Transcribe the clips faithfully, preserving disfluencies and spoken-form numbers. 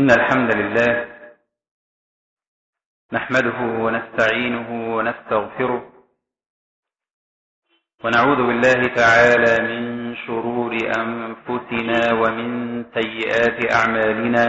إن الحمد لله نحمده ونستعينه ونستغفره ونعوذ بالله تعالى من شرور أنفسنا ومن سيئات أعمالنا.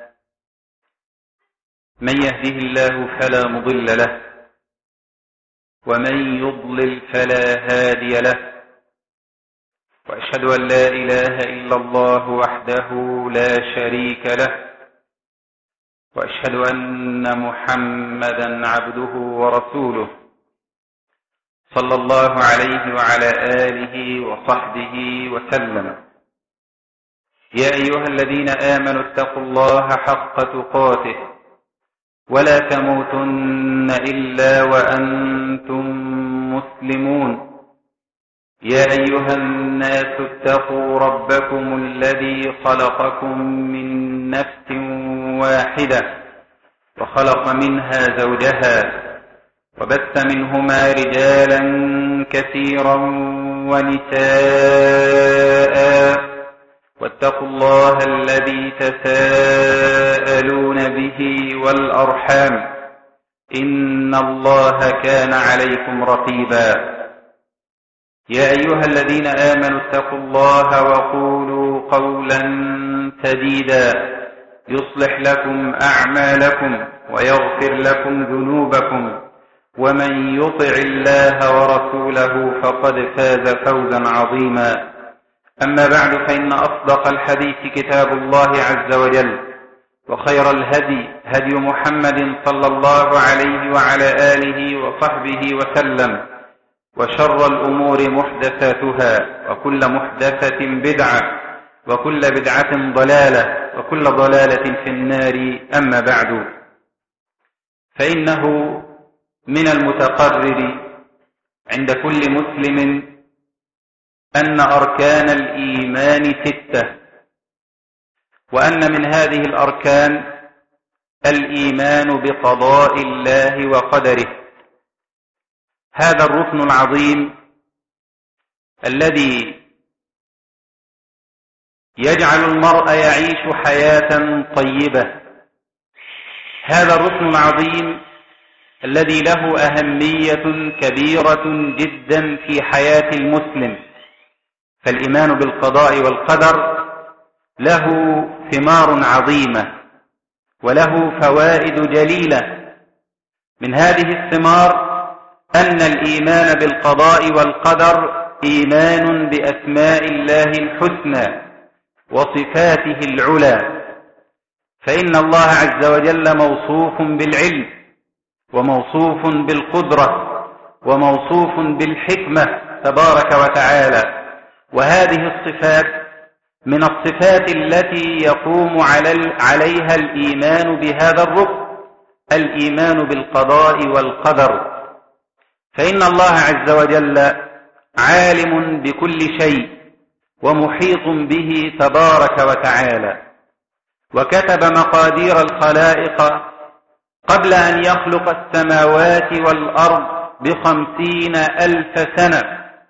من يهده الله فلا مضل له ومن يضلل فلا هادي له، وأشهد أن لا إله إلا الله وحده لا شريك له، وأشهد أن محمدا عبده ورسوله صلى الله عليه وعلى آله وصحبه وسلم. يا أيها الذين آمنوا اتقوا الله حق تقاته ولا تموتن إلا وأنتم مسلمون. يا أيها الناس اتقوا ربكم الذي خلقكم من نفس واحدة وخلق منها زوجها وبث منهما رجالا كثيرا ونساء، واتقوا الله الذي تساءلون به والأرحام إن الله كان عليكم رقيبا. يا أيها الذين آمنوا اتقوا الله وقولوا قولا سديدا يصلح لكم أعمالكم ويغفر لكم ذنوبكم، ومن يطع الله ورسوله فقد فاز فوزا عظيما. أما بعد، فإن أصدق الحديث كتاب الله عز وجل، وخير الهدي هدي محمد صلى الله عليه وعلى آله وصحبه وسلم، وشر الأمور محدثاتها، وكل محدثة بدعة، وكل بدعة ضلالة، وكل ضلالة في النار. أما بعد، فإنه من المتقرر عند كل مسلم أن أركان الإيمان ستة، وأن من هذه الأركان الإيمان بقضاء الله وقدره. هذا الركن العظيم الذي يجعل المرء يعيش حياة طيبة، هذا الركن العظيم الذي له أهمية كبيرة جدا في حياة المسلم. فالإيمان بالقضاء والقدر له ثمار عظيمة وله فوائد جليلة. من هذه الثمار أن الإيمان بالقضاء والقدر إيمان بأسماء الله الحسنى وصفاته العلى، فإن الله عز وجل موصوف بالعلم، وموصوف بالقدرة، وموصوف بالحكمة تبارك وتعالى. وهذه الصفات من الصفات التي يقوم عليها الإيمان بهذا الركن، الإيمان بالقضاء والقدر. فإن الله عز وجل عالم بكل شيء ومحيط به تبارك وتعالى، وكتب مقادير الخلائق قبل أن يخلق السماوات والأرض بخمسين ألف سنة،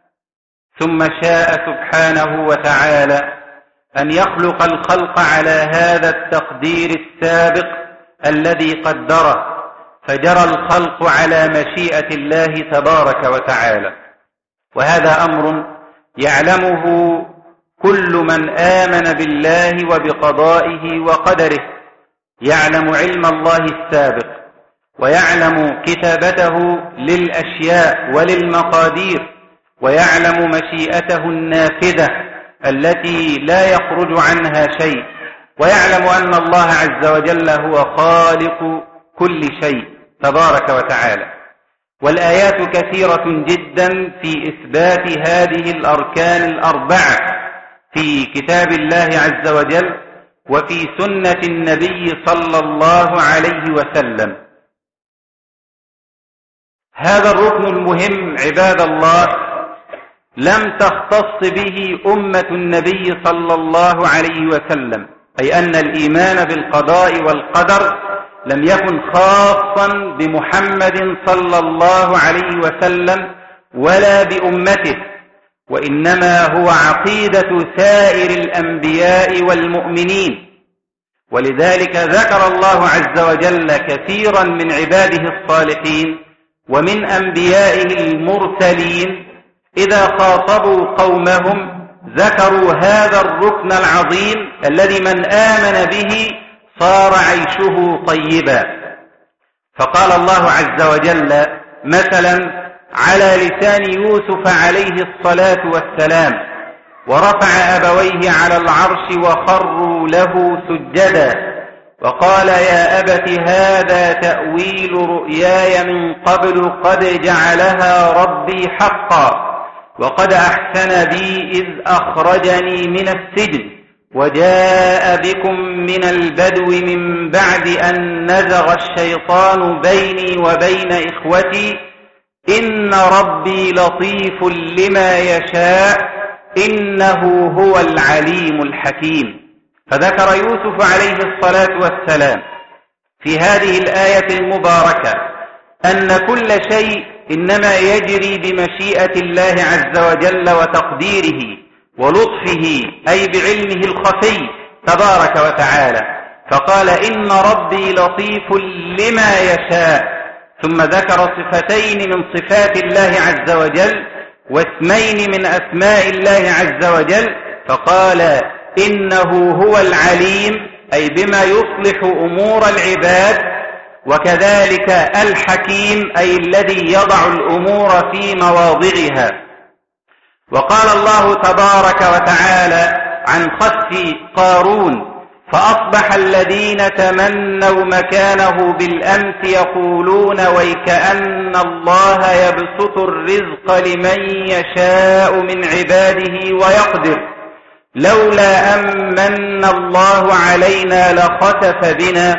ثم شاء سبحانه وتعالى أن يخلق الخلق على هذا التقدير السابق الذي قدره، فجرى الخلق على مشيئة الله تبارك وتعالى. وهذا أمر يعلمه كل من آمن بالله وبقضائه وقدره، يعلم علم الله السابق، ويعلم كتابته للأشياء وللمقادير، ويعلم مشيئته النافذة التي لا يخرج عنها شيء، ويعلم أن الله عز وجل هو خالق كل شيء تبارك وتعالى. والآيات كثيرة جدا في إثبات هذه الأركان الأربعة في كتاب الله عز وجل وفي سنة النبي صلى الله عليه وسلم. هذا الركن المهم عباد الله لم تختص به أمة النبي صلى الله عليه وسلم، أي أن الإيمان بالقضاء والقدر لم يكن خاصا بمحمد صلى الله عليه وسلم ولا بأمته، وإنما هو عقيدة سائر الأنبياء والمؤمنين. ولذلك ذكر الله عز وجل كثيرا من عباده الصالحين ومن أنبيائه المرسلين إذا خاطبوا قومهم ذكروا هذا الركن العظيم الذي من آمن به صار عيشه طيبا. فقال الله عز وجل مثلا على لسان يوسف عليه الصلاة والسلام: ورفع أبويه على العرش وخروا له سجدا وقال يا أبت هذا تأويل رؤياي من قبل قد جعلها ربي حقا وقد أحسن بي إذ أخرجني من السجن وجاء بكم من البدو من بعد أن نزغ الشيطان بيني وبين إخوتي إن ربي لطيف لما يشاء إنه هو العليم الحكيم. فذكر يوسف عليه الصلاة والسلام في هذه الآية المباركة أن كل شيء إنما يجري بمشيئة الله عز وجل وتقديره ولطفه أي بعلمه الخفي تبارك وتعالى. فقال إن ربي لطيف لما يشاء، ثم ذكر صفتين من صفات الله عز وجل واسمين من أسماء الله عز وجل، فقال إنه هو العليم أي بما يصلح أمور العباد، وكذلك الحكيم أي الذي يضع الأمور في مواضعها. وقال الله تبارك وتعالى عن خسف قارون: فأصبح الذين تمنوا مكانه بالأمس يقولون ويكأن الله يبسط الرزق لمن يشاء من عباده ويقدر لولا أمن الله علينا لخسف بنا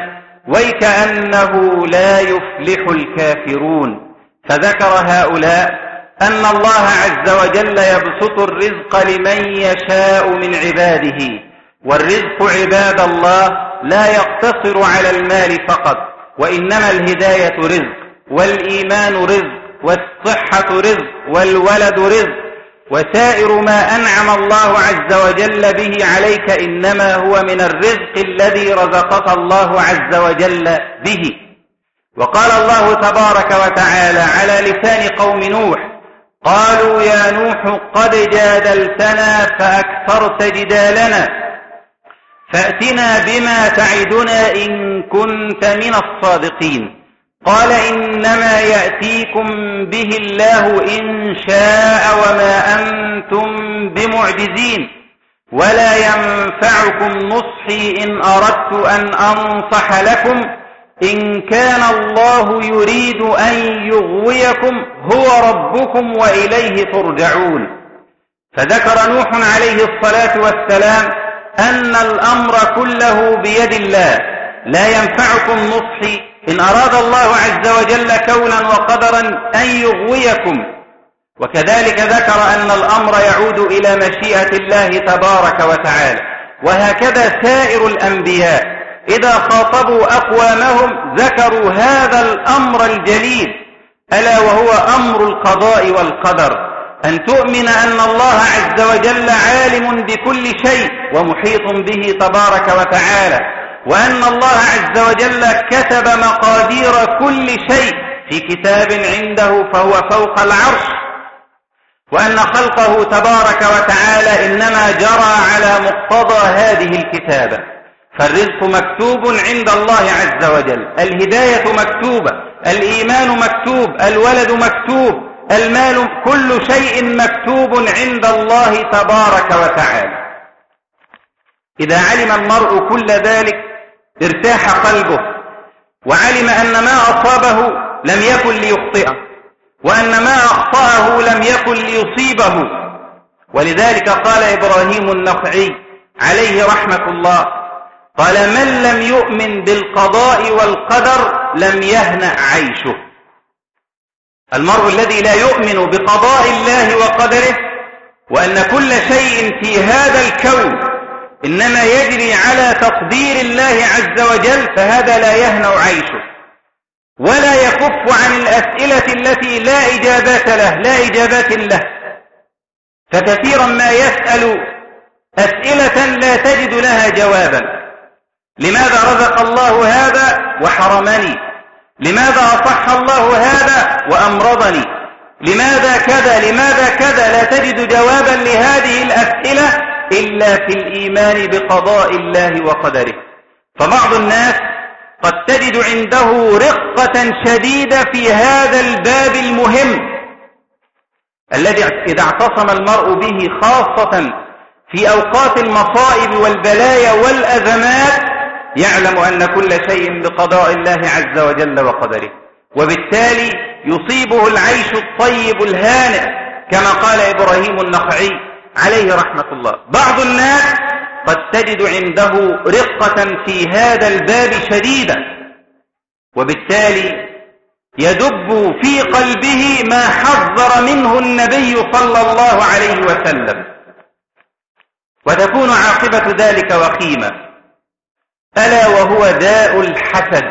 ويكأنه لا يفلح الكافرون. فذكر هؤلاء أن الله عز وجل يبسط الرزق لمن يشاء من عباده، والرزق عباد الله لا يقتصر على المال فقط، وإنما الهداية رزق، والإيمان رزق، والصحة رزق، والولد رزق، وسائر ما أنعم الله عز وجل به عليك إنما هو من الرزق الذي رزقك الله عز وجل به. وقال الله تبارك وتعالى على لسان قوم نوح: قالوا يا نوح قد جادلتنا فأكثرت جدالنا فأتنا بما تعدنا إن كنت من الصادقين. قال إنما يأتيكم به الله إن شاء وما أنتم بمعجزين ولا ينفعكم نصحي إن أردت أن أنصح لكم إن كان الله يريد أن يغويكم هو ربكم وإليه ترجعون. فذكر نوح عليه الصلاة والسلام أن الأمر كله بيد الله، لا ينفعكم نصحي إن أراد الله عز وجل كونا وقدرا أن يغويكم. وكذلك ذكر أن الأمر يعود إلى مشيئة الله تبارك وتعالى. وهكذا سائر الأنبياء إذا خاطبوا أقوامهم ذكروا هذا الأمر الجليل، ألا وهو أمر القضاء والقدر، أن تؤمن أن الله عز وجل عالم بكل شيء ومحيط به تبارك وتعالى، وأن الله عز وجل كتب مقادير كل شيء في كتاب عنده فهو فوق العرش، وأن خلقه تبارك وتعالى إنما جرى على مقتضى هذه الكتابة. فالرزق مكتوب عند الله عز وجل، الهداية مكتوبة، الإيمان مكتوب، الولد مكتوب، المال، كل شيء مكتوب عند الله تبارك وتعالى. إذا علم المرء كل ذلك ارتاح قلبه، وعلم أن ما أصابه لم يكن ليخطئه، وأن ما أخطأه لم يكن ليصيبه. ولذلك قال إبراهيم النخعي عليه رحمة الله: قال من لم يؤمن بالقضاء والقدر لم يهنأ عيشه. المرء الذي لا يؤمن بقضاء الله وقدره، وأن كل شيء في هذا الكون إنما يجري على تقدير الله عز وجل، فهذا لا يهنأ عيشه ولا يكف عن الأسئلة التي لا إجابات له لا إجابات له. فكثيرا ما يسأل أسئلة لا تجد لها جوابا، لماذا رزق الله هذا وحرمني؟ لماذا أصح الله هذا وأمرضني؟ لماذا كذا؟ لماذا كذا؟ لا تجد جوابا لهذه الأسئلة إلا في الإيمان بقضاء الله وقدره. فبعض الناس قد تجد عنده رقة شديدة في هذا الباب المهم الذي إذا اعتصم المرء به خاصة في أوقات المصائب والبلايا والأزمات يعلم أن كل شيء بقضاء الله عز وجل وقدره، وبالتالي يصيبه العيش الطيب الهانئ كما قال إبراهيم النخعي عليه رحمة الله. بعض الناس قد تجد عنده رقة في هذا الباب شديدة، وبالتالي يدب في قلبه ما حذر منه النبي صلى الله عليه وسلم، وتكون عاقبة ذلك وخيمة، ألا وهو داء الحسد.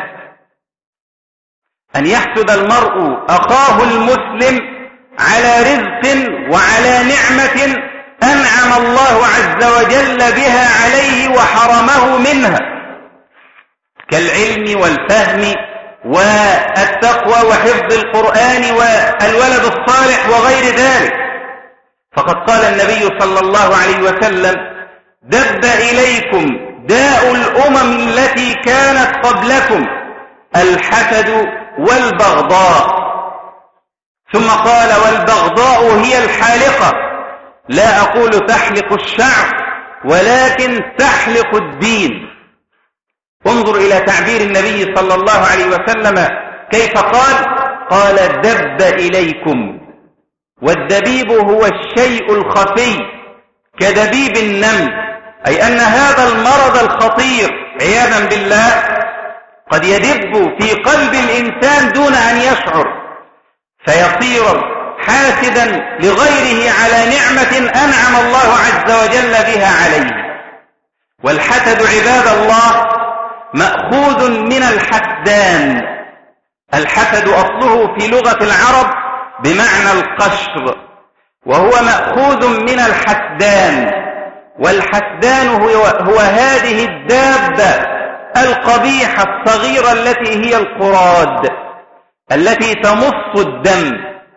أن يحسد المرء أخاه المسلم على رزق وعلى نعمة أنعم الله عز وجل بها عليه وحرمه منها، كالعلم والفهم والتقوى وحفظ القرآن والولد الصالح وغير ذلك. فقد قال النبي صلى الله عليه وسلم: دب إليكم داء الأمم التي كانت قبلكم الحسد والبغضاء. ثم قال: والبغضاء هي الحالقة، لا أقول تحلق الشعر ولكن تحلق الدين. انظر إلى تعبير النبي صلى الله عليه وسلم كيف قال: قال دب إليكم. والدبيب هو الشيء الخفي كدبيب النمل، أي أن هذا المرض الخطير عياذا بالله قد يدب في قلب الإنسان دون أن يشعر، فيصير حاسدا لغيره على نعمة أنعم الله عز وجل بها عليه. والحسد عباد الله مأخوذ من الحسدان. الحسد أصله في لغة العرب بمعنى القشر، وهو مأخوذ من الحسدان. والحسدان هو, هو هذه الدابة القبيحة الصغيرة التي هي القراد التي تمص الدم.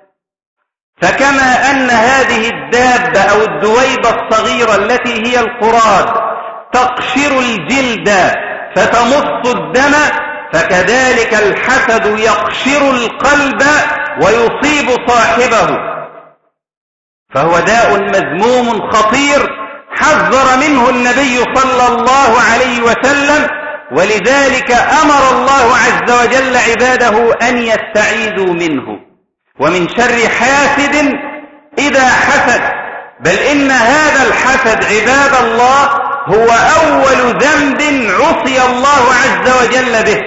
فكما أن هذه الدابة أو الدويبة الصغيرة التي هي القراد تقشر الجلد فتمص الدم، فكذلك الحسد يقشر القلب ويصيب صاحبه، فهو داء مذموم خطير حذر منه النبي صلى الله عليه وسلم، ولذلك أمر الله عز وجل عباده أن يستعيذوا منه ومن شر حاسد إذا حسد. بل إن هذا الحسد عباد الله هو أول ذنب عصي الله عز وجل به.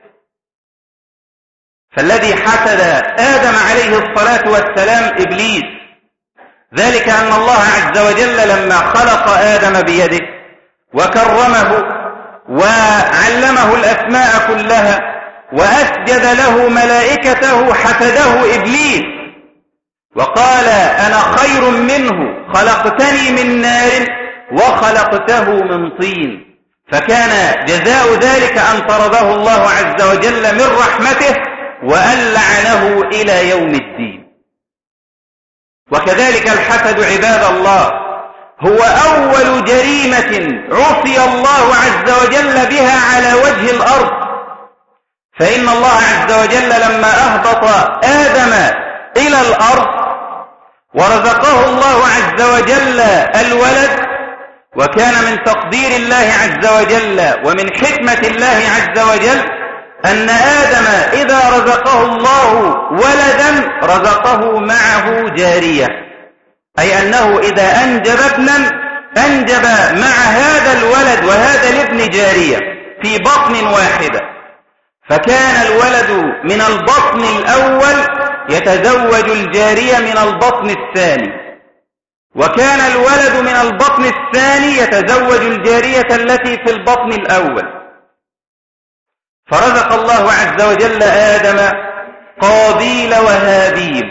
فالذي حسد آدم عليه الصلاة والسلام إبليس، ذلك أن الله عز وجل لما خلق آدم بيده وكرمه وعلمه الأسماء كلها وأسجد له ملائكته حسده إبليس وقال: أنا خير منه، خلقتني من نار وخلقته من طين. فكان جزاء ذلك أن طرده الله عز وجل من رحمته وأن لعنه إلى يوم الدين. وكذلك الحسد عباد الله هو أول جريمة عصي الله عز وجل بها على وجه الأرض. فإن الله عز وجل لما أهبط آدم إلى الأرض ورزقه الله عز وجل الولد، وكان من تقدير الله عز وجل ومن حكمة الله عز وجل أن آدم إذا رزقه الله ولدا رزقه معه جارية، أي أنه إذا أنجب ابنا أنجب مع هذا الولد وهذا الابن جارية في بطن واحدة. فكان الولد من البطن الأول يتزوج الجارية من البطن الثاني، وكان الولد من البطن الثاني يتزوج الجارية التي في البطن الأول. فرزق الله عز وجل آدم قابيل وهابيل،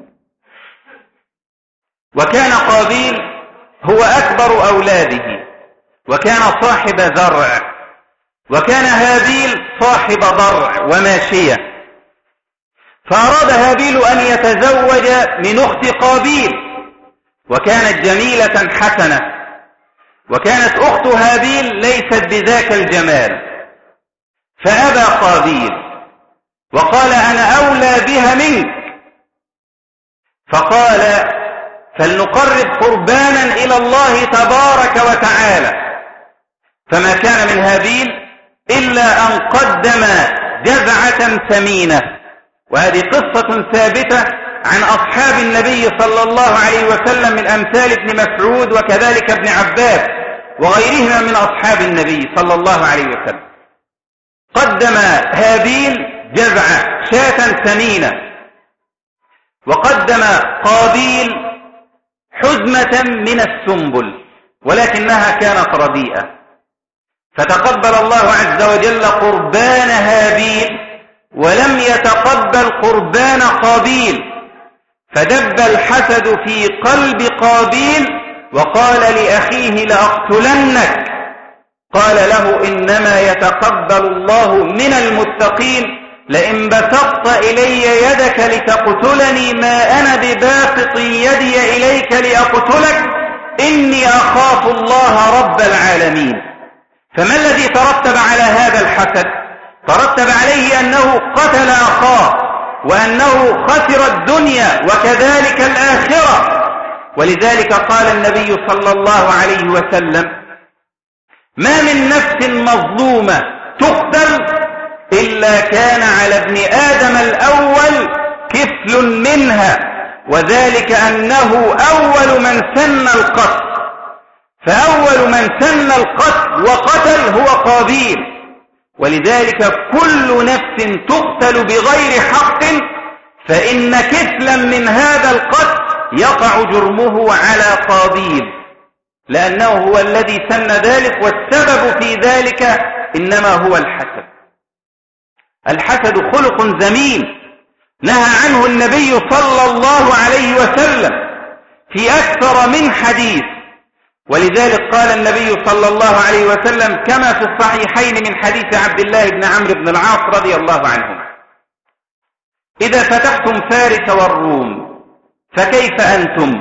وكان قابيل هو أكبر أولاده وكان صاحب زرع، وكان هابيل صاحب ضرع وماشية، فأراد هابيل أن يتزوج من أخت قابيل، وكانت جميلة حسنة، وكانت أخت هابيل ليست بذاك الجمال، فأبى قابيل وقال أنا أولى بها منك، فقال فلنقرب قربانا إلى الله تبارك وتعالى، فما كان من هابيل إلا أن قدم جذعة ثمينة. وهذه قصة ثابتة عن أصحاب النبي صلى الله عليه وسلم من أمثال ابن مسعود وكذلك ابن عباس وغيرهما من أصحاب النبي صلى الله عليه وسلم. قدم هابيل جذعة شاة ثمينة، وقدم قابيل حزمة من السنبل ولكنها كانت رديئة، فتقبل الله عز وجل قربان هابيل ولم يتقبل قربان قابيل، فدب الحسد في قلب قابيل وقال لأخيه لأقتلنك، قال له إنما يتقبل الله من المتقين، لئن بسطت إلي يدك لتقتلني ما أنا بباسط يدي إليك لأقتلك إني أخاف الله رب العالمين. فما الذي ترتب على هذا الحسد؟ ترتب عليه أنه قتل أخاه، وأنه خسر الدنيا وكذلك الآخرة. ولذلك قال النبي صلى الله عليه وسلم ما من نفس مظلومة تقتل إلا كان على ابن آدم الأول كفل منها، وذلك أنه أول من سن القتل، فأول من سن القتل وقتل هو قابيل. ولذلك كل نفس تقتل بغير حق فإن كفلا من هذا القتل يقع جرمه على قابيل، لأنه هو الذي سن ذلك، والسبب في ذلك إنما هو الحسد. الحسد خلق ذميم نهى عنه النبي صلى الله عليه وسلم في أكثر من حديث. ولذلك قال النبي صلى الله عليه وسلم كما في الصحيحين من حديث عبد الله بن عمرو بن العاص رضي الله عنهما إذا فتحتم فارس والروم فكيف أنتم؟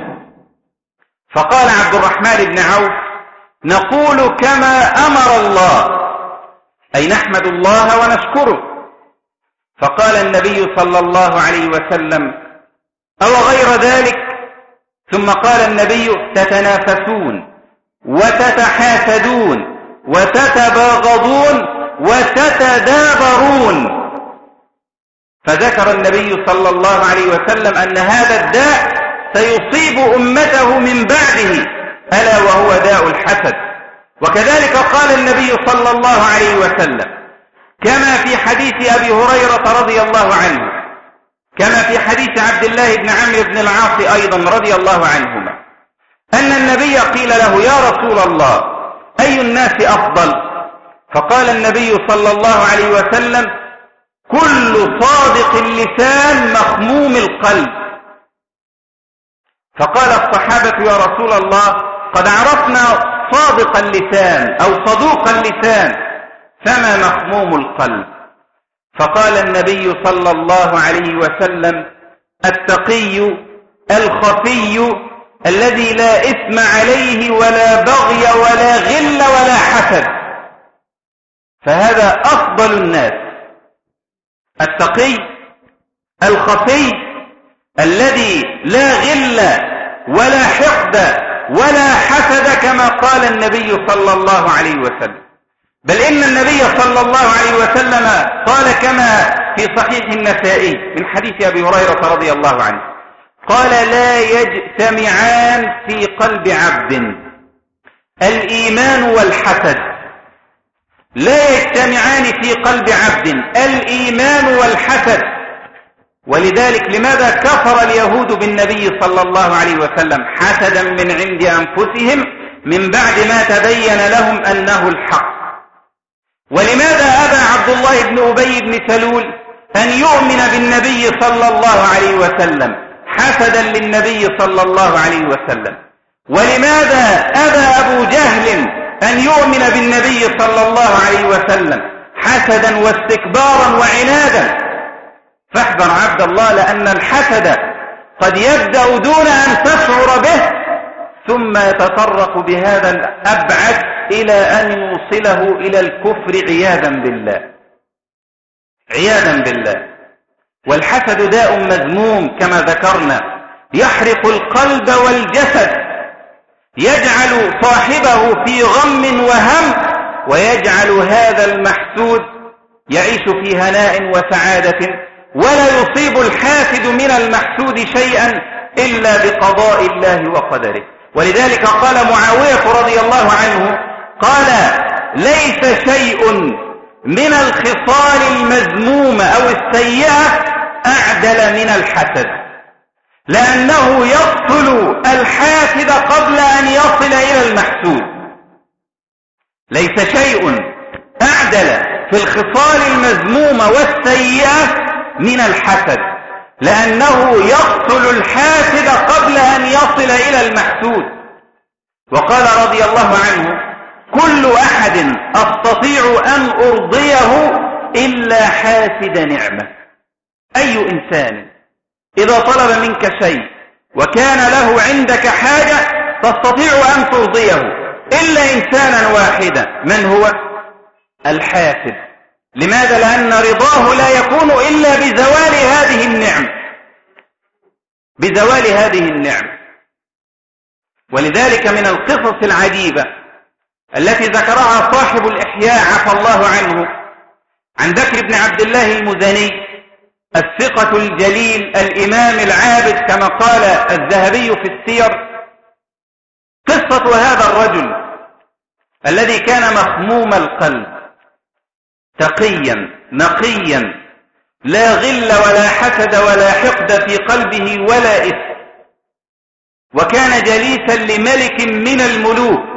فقال عبد الرحمن بن عوف نقول كما أمر الله، أي نحمد الله ونشكره. فقال النبي صلى الله عليه وسلم أو غير ذلك؟ ثم قال النبي تتنافسون وتتحاسدون وتتباغضون وتتدابرون. فذكر النبي صلى الله عليه وسلم أن هذا الداء سيصيب أمته من بعده، ألا وهو داء الحسد. وكذلك قال النبي صلى الله عليه وسلم كما في حديث أبي هريرة رضي الله عنه، كما في حديث عبد الله بن عمرو بن العاص أيضا رضي الله عنهما، أن النبي قيل له يا رسول الله أي الناس أفضل؟ فقال النبي صلى الله عليه وسلم كل صادق اللسان مخموم القلب. فقال الصحابة يا رسول الله قد عرفنا صادق اللسان أو صدوق اللسان، فما مخموم القلب؟ فقال النبي صلى الله عليه وسلم التقي الخفي الذي لا إثم عليه ولا بغي ولا غل ولا حسد، فهذا أفضل الناس. التقي الخفي الذي لا غل ولا حقد ولا حسد كما قال النبي صلى الله عليه وسلم، بل إن النبي صلى الله عليه وسلم قال كما في صحيح النسائي من حديث أبي هريرة رضي الله عنه قال لا يجتمعان في قلب عبد الإيمان والحسد، لا يجتمعان في قلب عبد الإيمان والحسد. ولذلك لماذا كفر اليهود بالنبي صلى الله عليه وسلم حسدا من عند أنفسهم من بعد ما تبين لهم أنه الحق؟ ولماذا أبى عبد الله بن أبي بن سلول أن يؤمن بالنبي صلى الله عليه وسلم حسدا للنبي صلى الله عليه وسلم؟ ولماذا أبى أبو جهل أن يؤمن بالنبي صلى الله عليه وسلم حسدا واستكبارا وعنادا. فاحذر عبد الله، لأن الحسد قد يبدأ دون أن تشعر به، ثم يتطرق بهذا الأبعد إلى أن يوصله إلى الكفر عياذا بالله، عياذا بالله. والحسد داء مذموم كما ذكرنا، يحرق القلب والجسد، يجعل صاحبه في غم وهم، ويجعل هذا المحسود يعيش في هناء وسعادة، ولا يصيب الحاسد من المحسود شيئا إلا بقضاء الله وقدره. ولذلك قال معاوية رضي الله عنه، قال: ليس شيء من الخصال المذمومة أو السيئة أعدل من الحسد، لأنه يقتل الحاسد قبل أن يصل إلى المحسود. ليس شيء أعدل في الخصال المذمومة والسيئة من الحسد، لأنه يقتل الحاسد قبل أن يصل إلى المحسود. وقال رضي الله عنه: كل أحد أستطيع أن أرضيه إلا حاسد نعمة. أي إنسان إذا طلب منك شيء وكان له عندك حاجة تستطيع أن ترضيه إلا إنسانا واحدا، من هو؟ الحاسد. لماذا؟ لأن رضاه لا يكون إلا بزوال هذه النعمة، بزوال هذه النعمة. ولذلك من القصص العجيبة التي ذكرها صاحب الإحياء عفى الله عنه عن بكر بن عبد الله المزني الثقة الجليل الإمام العابد كما قال الذهبي في السير، قصة هذا الرجل الذي كان مخموم القلب تقيا نقيا، لا غل ولا حسد ولا حقد في قلبه ولا إثم، وكان جليسا لملك من الملوك،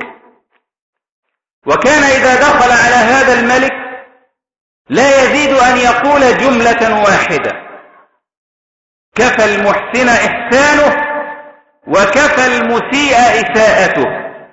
وكان إذا دخل على هذا الملك لا يزيد أن يقول جملة واحدة: كفى المحسن إحسانه وكفى المسيء إساءته.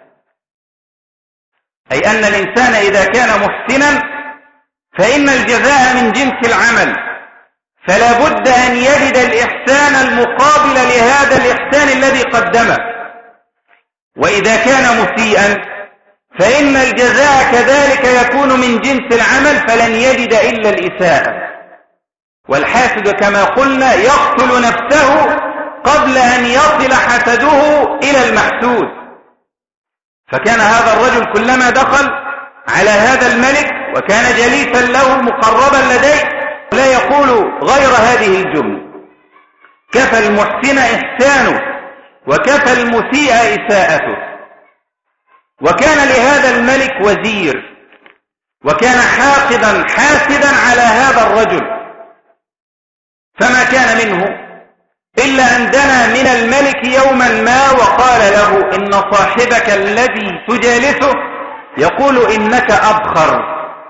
أي أن الإنسان إذا كان محسنا فإن الجزاء من جنس العمل، فلا بد أن يجد الإحسان المقابل لهذا الإحسان الذي قدمه. وإذا كان مسيئا فإن الجزاء كذلك يكون من جنس العمل، فلن يجد إلا الإساءة. والحاسد كما قلنا يقتل نفسه قبل أن يصل حسده إلى المحسود. فكان هذا الرجل كلما دخل على هذا الملك وكان جليسا له مقربا لديه لا يقول غير هذه الجملة: كفى المحسن إحسانه وكفى المسيء إساءته. وكان لهذا الملك وزير، وكان حاقدا حاسدا على هذا الرجل، فما كان منه إلا أن دنا من الملك يوما ما وقال له: إن صاحبك الذي تجالسه يقول إنك أبخر.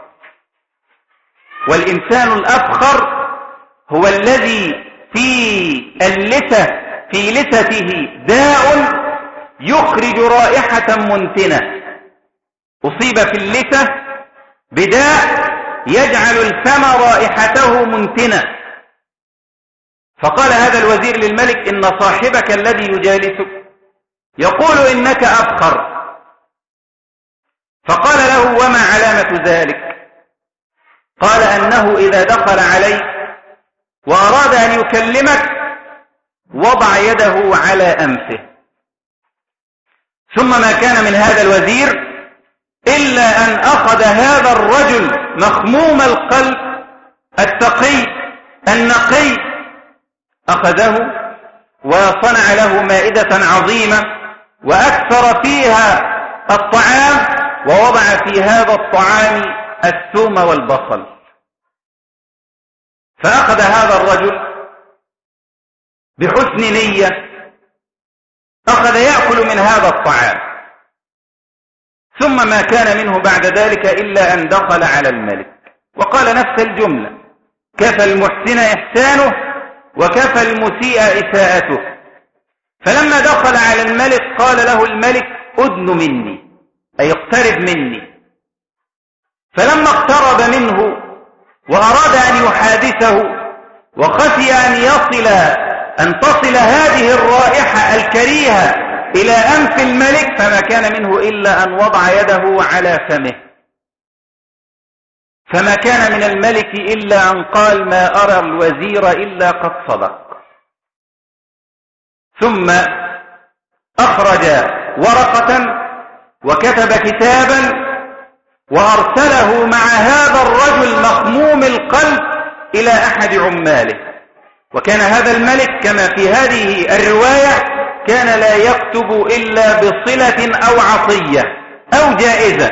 والإنسان الأبخر هو الذي في اللثة في لثته داء يخرج رائحة منتنة، أصيب في اللثة بداء يجعل الفم رائحته منتنة. فقال هذا الوزير للملك: إن صاحبك الذي يجالسك يقول إنك أبخر. فقال له: وما علامة ذلك؟ قال: أنه إذا دخل عليك وأراد أن يكلمك وضع يده على أنفه. ثم ما كان من هذا الوزير إلا أن أخذ هذا الرجل مخموم القلب التقي النقي، أخذه وصنع له مائدة عظيمة وأكثر فيها الطعام، ووضع في هذا الطعام الثوم والبصل. فأخذ هذا الرجل بحسن نية أخذ يأكل من هذا الطعام، ثم ما كان منه بعد ذلك إلا أن دخل على الملك وقال نفس الجملة: كفى المحسن إحسانه وكفى المسيء إساءته. فلما دخل على الملك قال له الملك: أدن مني، أي اقترب مني. فلما اقترب منه وأراد أن يحادثه وخشي أن يصل أن تصل هذه الرائحة الكريهة إلى أنف الملك، فما كان منه إلا أن وضع يده على فمه، فما كان من الملك إلا أن قال: ما أرى الوزير إلا قد صدق. ثم أخرج ورقة وكتب كتابا وأرسله مع هذا الرجل مخموم القلب إلى أحد عماله. وكان هذا الملك كما في هذه الرواية كان لا يكتب إلا بصلة أو عطية أو جائزة،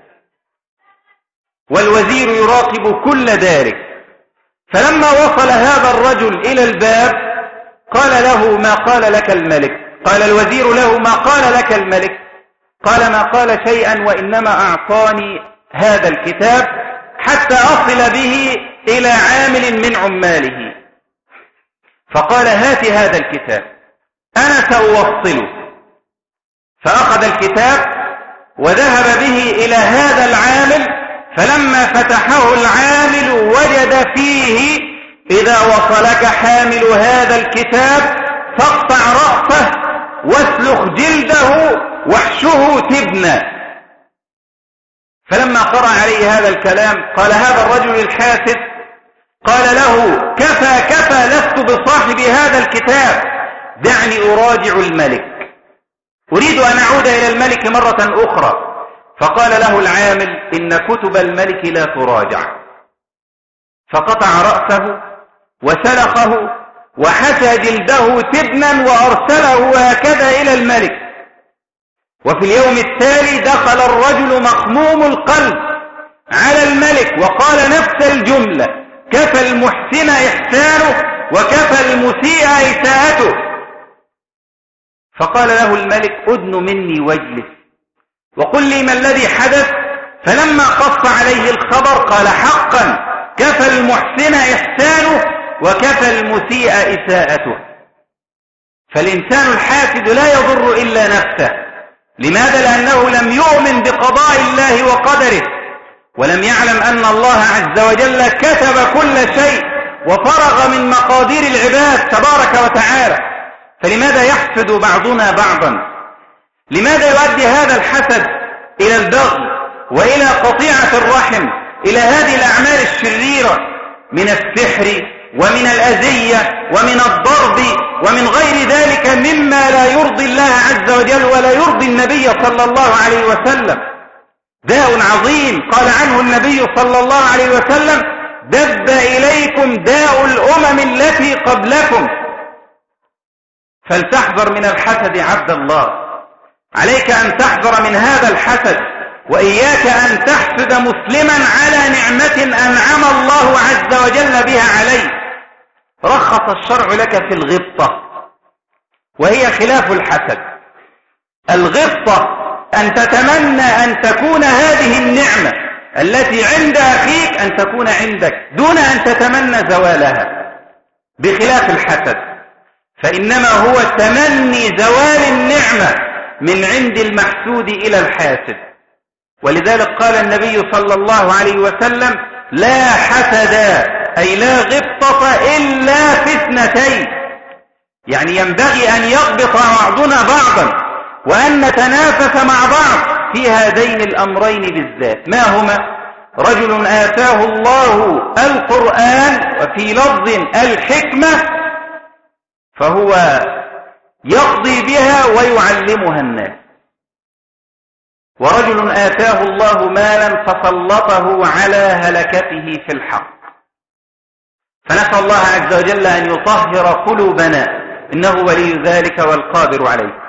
والوزير يراقب كل ذلك. فلما وصل هذا الرجل إلى الباب قال له: ما قال لك الملك؟ قال الوزير له: ما قال لك الملك؟ قال: ما قال شيئا، وإنما أعطاني هذا الكتاب حتى أصل به إلى عامل من عماله. فقال: هات هذا الكتاب أنا سأوصله. فأخذ الكتاب وذهب به إلى هذا العامل، فلما فتحه العامل وجد فيه: إذا وصلك حامل هذا الكتاب فاقطع رأسه واسلخ جلده واحشه تبنا. فلما قرأ عليه هذا الكلام قال هذا الرجل الحاسد، قال له: كفى كفى، لست بصاحب هذا الكتاب، دعني أراجع الملك، أريد أن أعود إلى الملك مرة أخرى. فقال له العامل: إن كتب الملك لا تراجع. فقطع رأسه وسلخه وحشى جلده تبنا وأرسله هكذا إلى الملك. وفي اليوم التالي دخل الرجل مخموم القلب على الملك وقال نفس الجملة: كفى المحسن إحسانه وكفى المسيء إساءته. فقال له الملك: أدن مني واجلس وقل لي ما الذي حدث. فلما قص عليه الخبر قال: حقا كفى المحسن إحسانه وكفى المسيء إساءته. فالإنسان الحاسد لا يضر إلا نفسه. لماذا؟ لأنه لم يؤمن بقضاء الله وقدره، ولم يعلم أن الله عز وجل كتب كل شيء وفرغ من مقادير العباد تبارك وتعالى. فلماذا يحسد بعضنا بعضا؟ لماذا يؤدي هذا الحسد إلى البغي وإلى قطيعة الرحم، إلى هذه الأعمال الشريرة من السحر ومن الأذية ومن الضرب ومن غير ذلك مما لا يرضي الله عز وجل ولا يرضي النبي صلى الله عليه وسلم؟ داء عظيم قال عنه النبي صلى الله عليه وسلم: دب إليكم داء الأمم التي قبلكم. فلتحذر من الحسد عبد الله، عليك أن تحذر من هذا الحسد، وإياك أن تحسد مسلما على نعمة أنعم الله عز وجل بها عليه. رخص الشرع لك في الغبطة، وهي خلاف الحسد. الغبطة أن تتمنى أن تكون هذه النعمة التي عند أخيك أن تكون عندك دون أن تتمنى زوالها، بخلاف الحسد فإنما هو تمني زوال النعمة من عند المحسود إلى الحاسد. ولذلك قال النبي صلى الله عليه وسلم: لا حسد، أي لا غبطة إلا في اثنتين. يعني ينبغي أن يغبط بعضنا بعضا وأن نتنافس مع بعض في هذين الأمرين بالذات. ما هما؟ رجل آتاه الله القرآن وفي لفظ الحكمة فهو يقضي بها ويعلمها الناس، ورجل آتاه الله مالا فسلطه على هلكته في الحق. فنسأل الله عز وجل أن يطهر قلوبنا، إنه ولي ذلك والقادر عليه.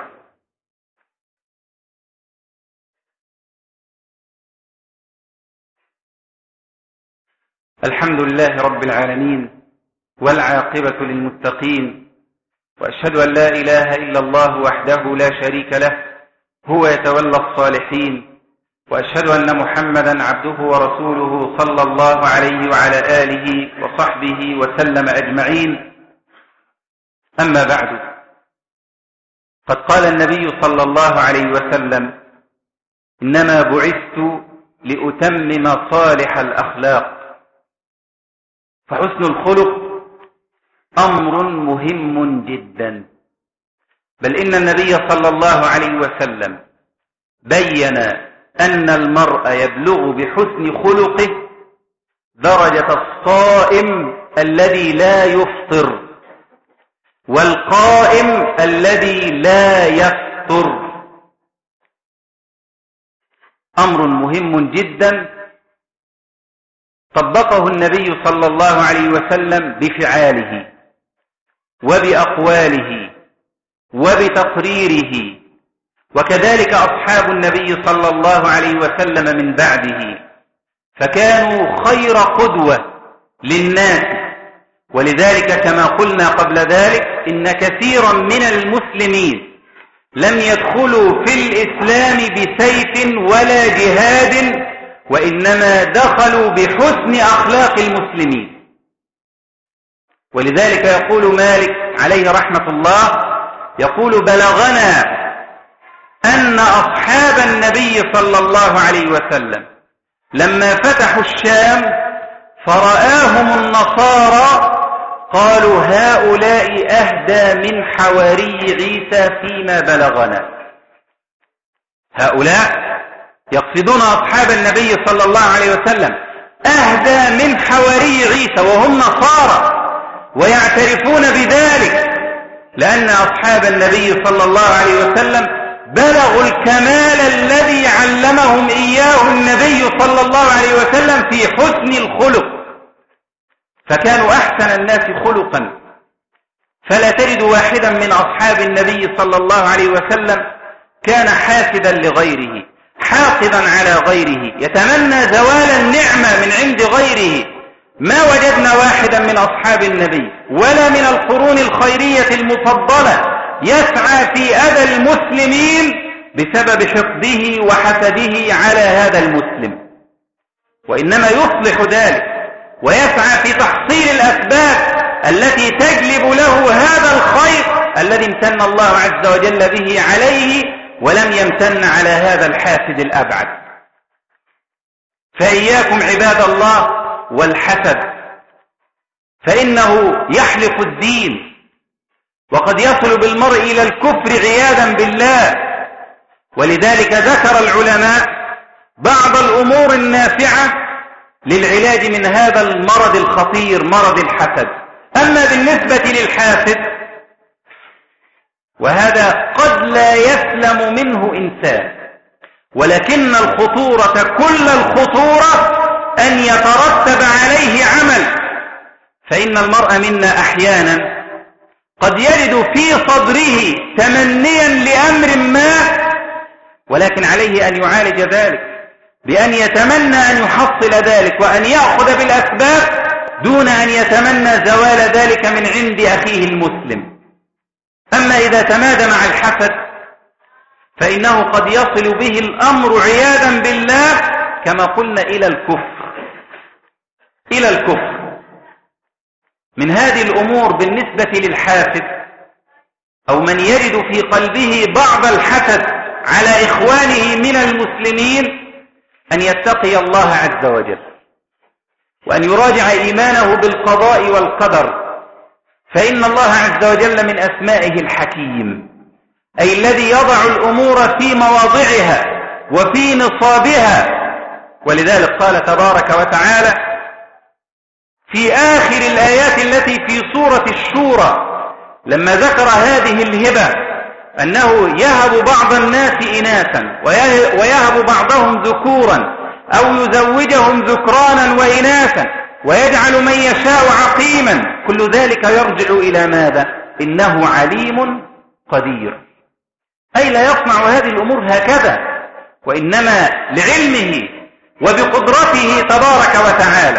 الحمد لله رب العالمين، والعاقبة للمتقين، وأشهد أن لا إله إلا الله وحده لا شريك له، هو يتولى الصالحين، وأشهد أن محمدا عبده ورسوله صلى الله عليه وعلى آله وصحبه وسلم أجمعين. أما بعد، قد قال النبي صلى الله عليه وسلم: إنما بعثت لأتمم صالح الأخلاق. فحسن الخلق أمر مهم جدا، بل إن النبي صلى الله عليه وسلم بين أن المرء يبلغ بحسن خلقه درجة الصائم الذي لا يفطر والقائم الذي لا يفطر. أمر مهم جدا طبقه النبي صلى الله عليه وسلم بفعاله وبأقواله وبتقريره، وكذلك أصحاب النبي صلى الله عليه وسلم من بعده، فكانوا خير قدوة للناس. ولذلك كما قلنا قبل ذلك إن كثيرا من المسلمين لم يدخلوا في الإسلام بسيف ولا جهاد، وإنما دخلوا بحسن أخلاق المسلمين. ولذلك يقول مالك عليه رحمة الله، يقول: بلغنا أن أصحاب النبي صلى الله عليه وسلم لما فتحوا الشام فرآهم النصارى قالوا: هؤلاء أهدى من حواري عيسى فيما بلغنا. هؤلاء يقصدون أصحاب النبي صلى الله عليه وسلم أهدى من حواري عيسى، وهم نصارى ويعترفون بذلك، لأن أصحاب النبي صلى الله عليه وسلم بلغوا الكمال الذي علمهم إياه النبي صلى الله عليه وسلم في حسن الخلق، فكانوا أحسن الناس خلقا. فلا تجد واحدا من أصحاب النبي صلى الله عليه وسلم كان حاسدا لغيره، حاقدا على غيره، يتمنى زوال النعمة من عند غيره. ما وجدنا واحدا من أصحاب النبي ولا من القرون الخيرية المفضلة يسعى في أذى المسلمين بسبب حقده وحسده على هذا المسلم، وإنما يصلح ذلك ويسعى في تحصيل الأسباب التي تجلب له هذا الخير الذي امتن الله عز وجل به عليه، ولم يمتن على هذا الحاسد الأبعد. فإياكم عباد الله والحسد، فإنه يحلق الدين، وقد يصل بالمرء إلى الكفر عياذا بالله. ولذلك ذكر العلماء بعض الأمور النافعة للعلاج من هذا المرض الخطير، مرض الحسد. أما بالنسبة للحاسد، وهذا قد لا يسلم منه إنسان، ولكن الخطورة كل الخطورة أن يترتب عليه عمل. فإن المرء منا أحيانا قد يجد في صدره تمنيا لأمر ما، ولكن عليه أن يعالج ذلك بأن يتمنى أن يحصل ذلك وأن يأخذ بالأسباب دون أن يتمنى زوال ذلك من عند أخيه المسلم. أما إذا تمادى مع الحسد فإنه قد يصل به الأمر عياذا بالله كما قلنا إلى الكفر، إلى الكفر. من هذه الأمور بالنسبة للحاسد أو من يجد في قلبه بعض الحسد على إخوانه من المسلمين أن يتقي الله عز وجل، وأن يراجع إيمانه بالقضاء والقدر، فإن الله عز وجل من أسمائه الحكيم، أي الذي يضع الأمور في مواضعها وفي نصابها. ولذلك قال تبارك وتعالى في آخر الآيات التي في سورة الشورى لما ذكر هذه الهبة أنه يهب بعض الناس إناثا ويهب بعضهم ذكورا أو يزوجهم ذكرانا وإناثا ويجعل من يشاء عقيما، كل ذلك يرجع إلى ماذا؟ إنه عليم قدير، أي لا يصنع هذه الأمور هكذا، وإنما لعلمه وبقدرته تبارك وتعالى،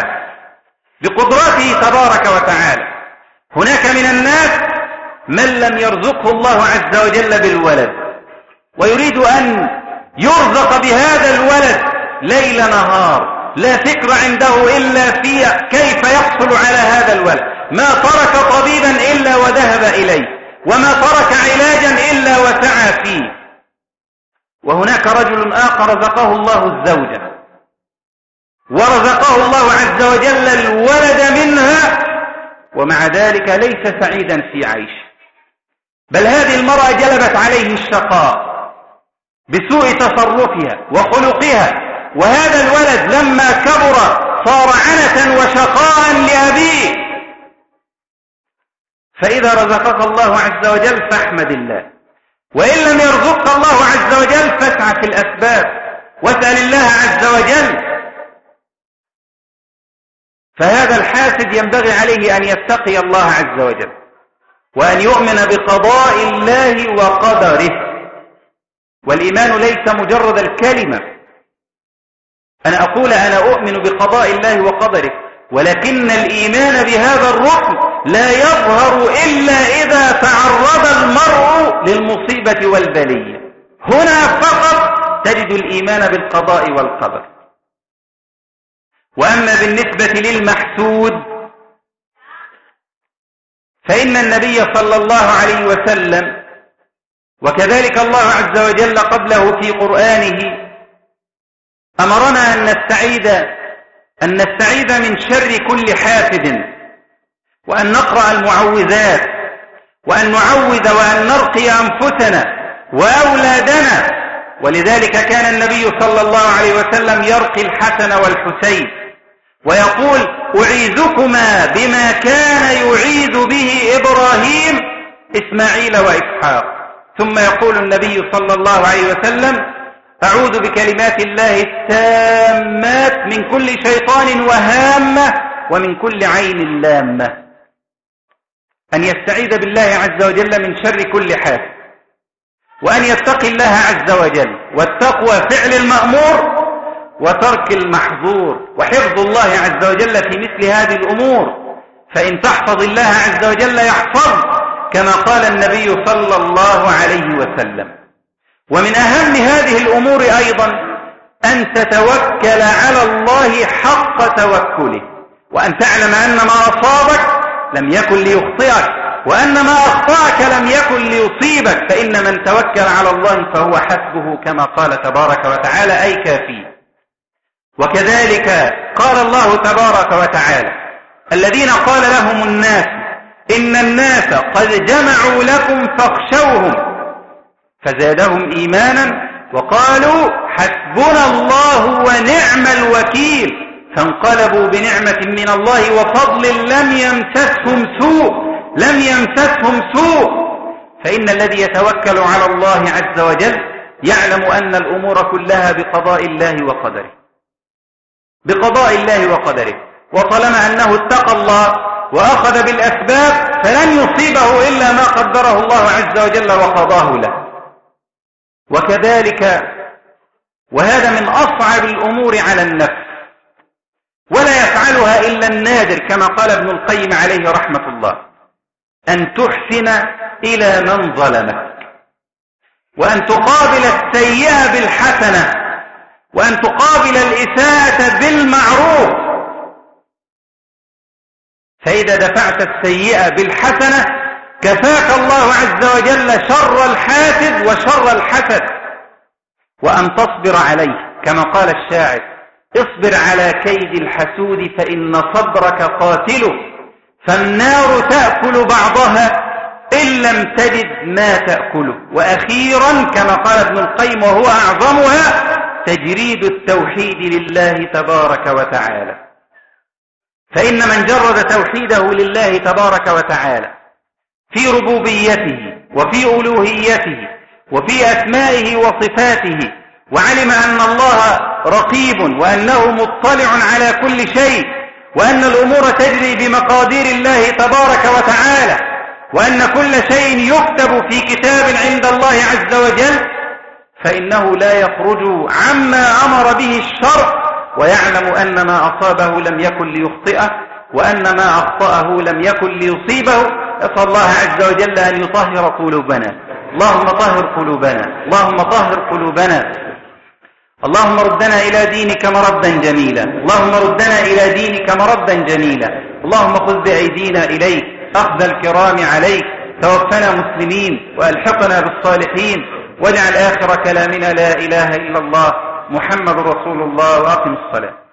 بقدرته تبارك وتعالى. هناك من الناس من لم يرزقه الله عز وجل بالولد ويريد أن يرزق بهذا الولد ليل نهار، لا فكر عنده إلا في كيف يحصل على هذا الولد، ما ترك طبيبا إلا وذهب إليه، وما ترك علاجا إلا وسعى فيه. وهناك رجل آخر رزقه الله الزوجة ورزقه الله عز وجل الولد منها، ومع ذلك ليس سعيدا في عيشه، بل هذه المرأة جلبت عليه الشقاء بسوء تصرفها وخلقها، وهذا الولد لما كبر صار عنة وشقاء لأبيه. فإذا رزقك الله عز وجل فاحمد الله، وإن لم يرزقك الله عز وجل فاسعى في الأسباب واسأل الله عز وجل. فهذا الحاسد ينبغي عليه أن يتقي الله عز وجل وأن يؤمن بقضاء الله وقدره. والإيمان ليس مجرد الكلمة، أنا أقول أنا أؤمن بقضاء الله وقدره، ولكن الإيمان بهذا الركن لا يظهر إلا إذا تعرض المرء للمصيبة والبلية، هنا فقط تجد الإيمان بالقضاء والقدر. وأما بالنسبة للمحسود فإن النبي صلى الله عليه وسلم وكذلك الله عز وجل قبله في قرآنه أمرنا أن نستعيد أن نستعيد من شر كل حاسد، وأن نقرأ المعوذات، وأن نعوذ وأن نرقي أنفسنا وأولادنا. ولذلك كان النبي صلى الله عليه وسلم يرقي الحسن والحسين ويقول أعيذكما بما كان يعيذ به إبراهيم إسماعيل وإسحاق، ثم يقول النبي صلى الله عليه وسلم أعوذ بكلمات الله التامات من كل شيطان وهامة ومن كل عين لامة. أن يستعيذ بالله عز وجل من شر كل حاسد، وأن يتقي الله عز وجل، والتقوى فعل المأمور وترك المحظور وحفظ الله عز وجل في مثل هذه الأمور. فإن تحفظ الله عز وجل يحفظ، كما قال النبي صلى الله عليه وسلم. ومن أهم هذه الأمور أيضا أن تتوكل على الله حق توكله، وأن تعلم أن ما أصابك لم يكن ليخطئك، وأن ما أخطأك لم يكن ليصيبك، فإن من توكل على الله فهو حسبه كما قال تبارك وتعالى أي كافيه. وكذلك قال الله تبارك وتعالى الذين قال لهم الناس إن الناس قد جمعوا لكم فاخشوهم فزادهم إيمانا وقالوا حسبنا الله ونعم الوكيل فانقلبوا بنعمة من الله وفضل لم يمسسهم سوء لم يمسسهم سوء. فإن الذي يتوكل على الله عز وجل يعلم أن الأمور كلها بقضاء الله وقدره بقضاء الله وقدره وطالما أنه اتقى الله وأخذ بالأسباب فلن يصيبه إلا ما قدره الله عز وجل وقضاه له. وكذلك وهذا من أصعب الأمور على النفس ولا يفعلها إلا النادر، كما قال ابن القيم عليه رحمة الله أن تحسن إلى من ظلمك، وأن تقابل السيئة بالحسنة، وأن تقابل الإساءة بالمعروف. فإذا دفعت السيئة بالحسنة كفاك الله عز وجل شر الحاسد وشر الحسد، وأن تصبر عليه كما قال الشاعر اصبر على كيد الحسود فإن صبرك قاتله فالنار تأكل بعضها إن لم تجد ما تأكله. وأخيرا كما قال ابن القيم وهو أعظمها تجريد التوحيد لله تبارك وتعالى. فإن من جرد توحيده لله تبارك وتعالى في ربوبيته وفي ألوهيته وفي أسمائه وصفاته، وعلم أن الله رقيب وأنه مطلع على كل شيء، وأن الأمور تجري بمقادير الله تبارك وتعالى، وأن كل شيء يكتب في كتاب عند الله عز وجل، فإنه لا يخرج عما أمر به الشرع، ويعلم أن ما أصابه لم يكن ليخطئه وأن ما أخطأه لم يكن ليصيبه. أسأل الله عز وجل أن يطهر قلوبنا. اللهم طهر قلوبنا، اللهم طهر قلوبنا، اللهم ردنا إلى دينك مردا جميلا، اللهم ردنا إلى دينك مردا جميلا، اللهم خذ بأيدينا إليك أخذ الكرام عليك، توفنا مسلمين وألحقنا بالصالحين، واجعل آخر كلامنا لا إله إلا الله محمد رسول الله، وأقم الصلاة.